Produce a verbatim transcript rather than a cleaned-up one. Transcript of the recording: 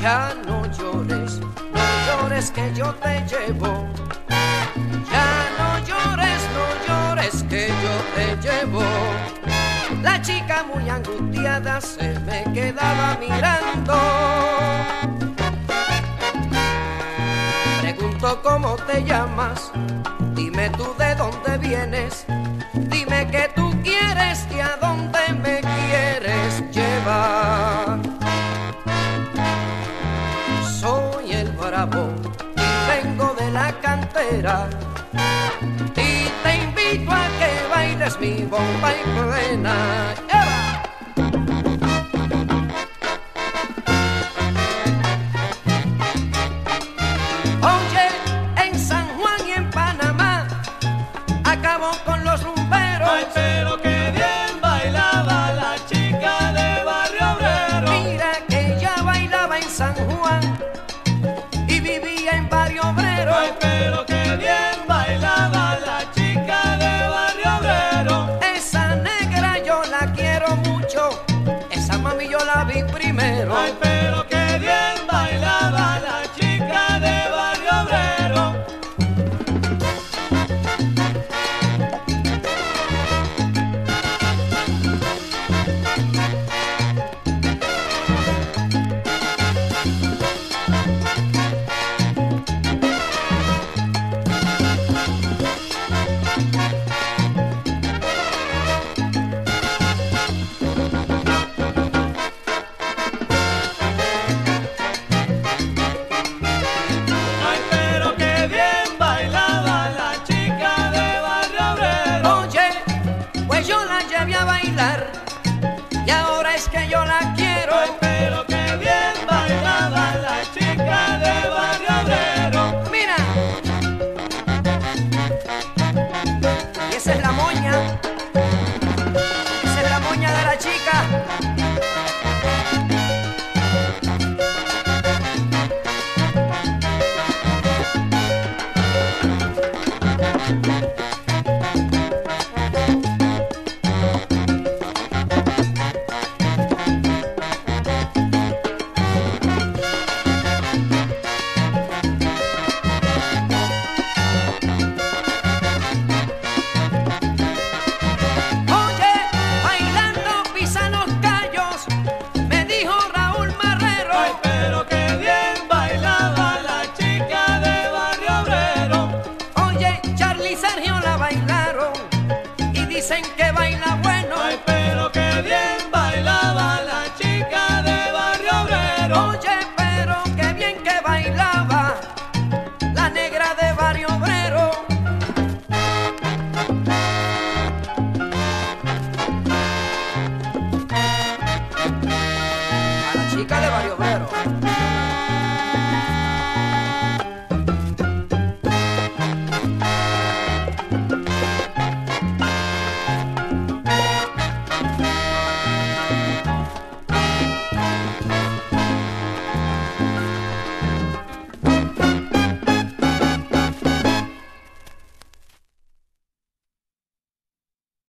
Ya no llores, no llores que yo te llevo. Ya no llores, no llores que yo te llevo. La chica muy angustiada se me quedaba mirando. Pregunto cómo te llamas, dime tú de dónde vienes, dime qué tú quieres y a dónde me quieres llevar. Soy el bravo y vengo de la cantera y te invito a que bailes mi bomba y plena. ¡Eva! Oye, en San Juan y en Panamá acabó con los rumberos. Ay, pero qué bien bailaba la chica de Barrio Obrero. Mira que ella bailaba en San Juan y vivía en Barrio Obrero. Ay, pero qué bien bailaba la chica de Barrio Obrero. Esa negra yo la quiero mucho, esa mami yo la vi primero. Ay, pero